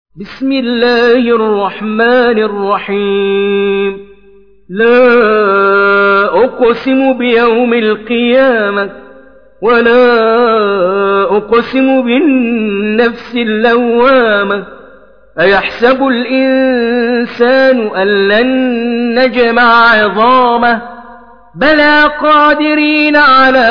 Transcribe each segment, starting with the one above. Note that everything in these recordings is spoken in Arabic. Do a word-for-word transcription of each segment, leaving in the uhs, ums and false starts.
بسم الله الرحمن الرحيم. لا أقسم بيوم القيامة ولا أقسم بالنفس اللوامة. أيحسب الإنسان أن لن نجمع عظامه بلى قادرين على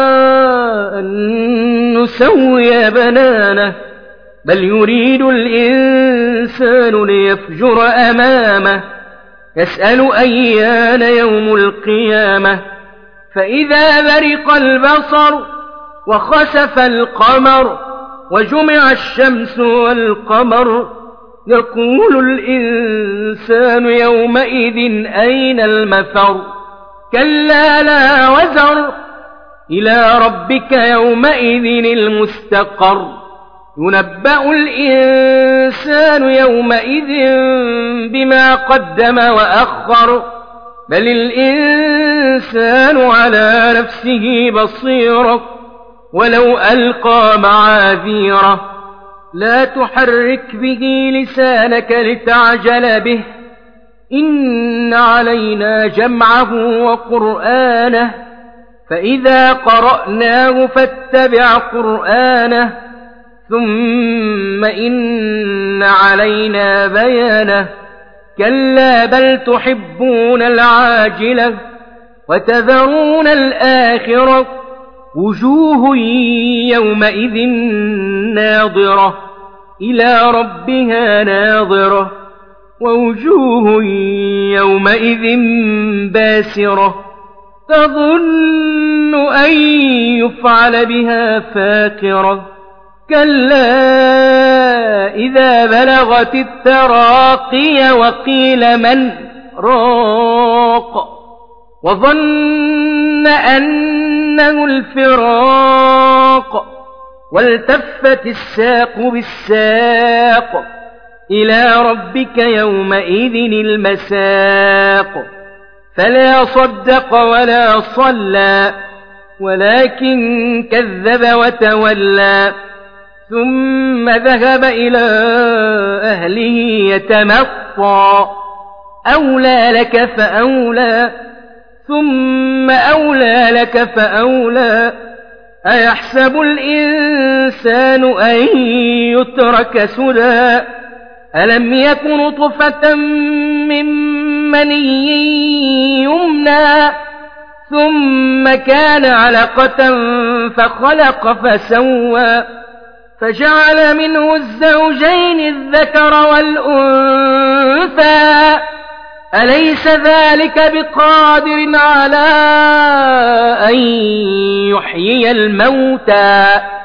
أن نسوي بنانه بل يريد الإنسان ليفجر أمامه يسأل أيان يوم القيامة فإذا برق البصر وخسف القمر وجمع الشمس والقمر يقول الإنسان يومئذ أين المفر كلا لا وزر إلى ربك يومئذ المستقر ينبأ الإنسان يومئذ بما قدم وأخر بل الإنسان على نفسه بصيرة ولو ألقى معاذيره لا تحرك به لسانك لتعجل به إن علينا جمعه وقرآنه فإذا قرأناه فاتبع قرآنه ثم إن علينا بيانه كلا بل تحبون العاجلة وتذرون الآخرة وجوه يومئذ ناظرة إلى ربها ناظرة ووجوه يومئذ باسرة تظن أن يفعل بها فاقرة كلا إذا بلغت التراقي وقيل من راق وظن أنه الفراق والتفت الساق بالساق إلى ربك يومئذ المساق فلا صدق ولا صلى ولكن كذب وتولى ثم ذهب إلى أهله يتمطى أولى لك فأولى ثم أولى لك فأولى أيحسب الإنسان أن يترك سدى ألم يك نطفة من مني يمنى ثم كان علقة فخلق فسوى فجعل منه الزوجين الذكر والأنثى أليس ذلك بقادر على أن يحيي الموتى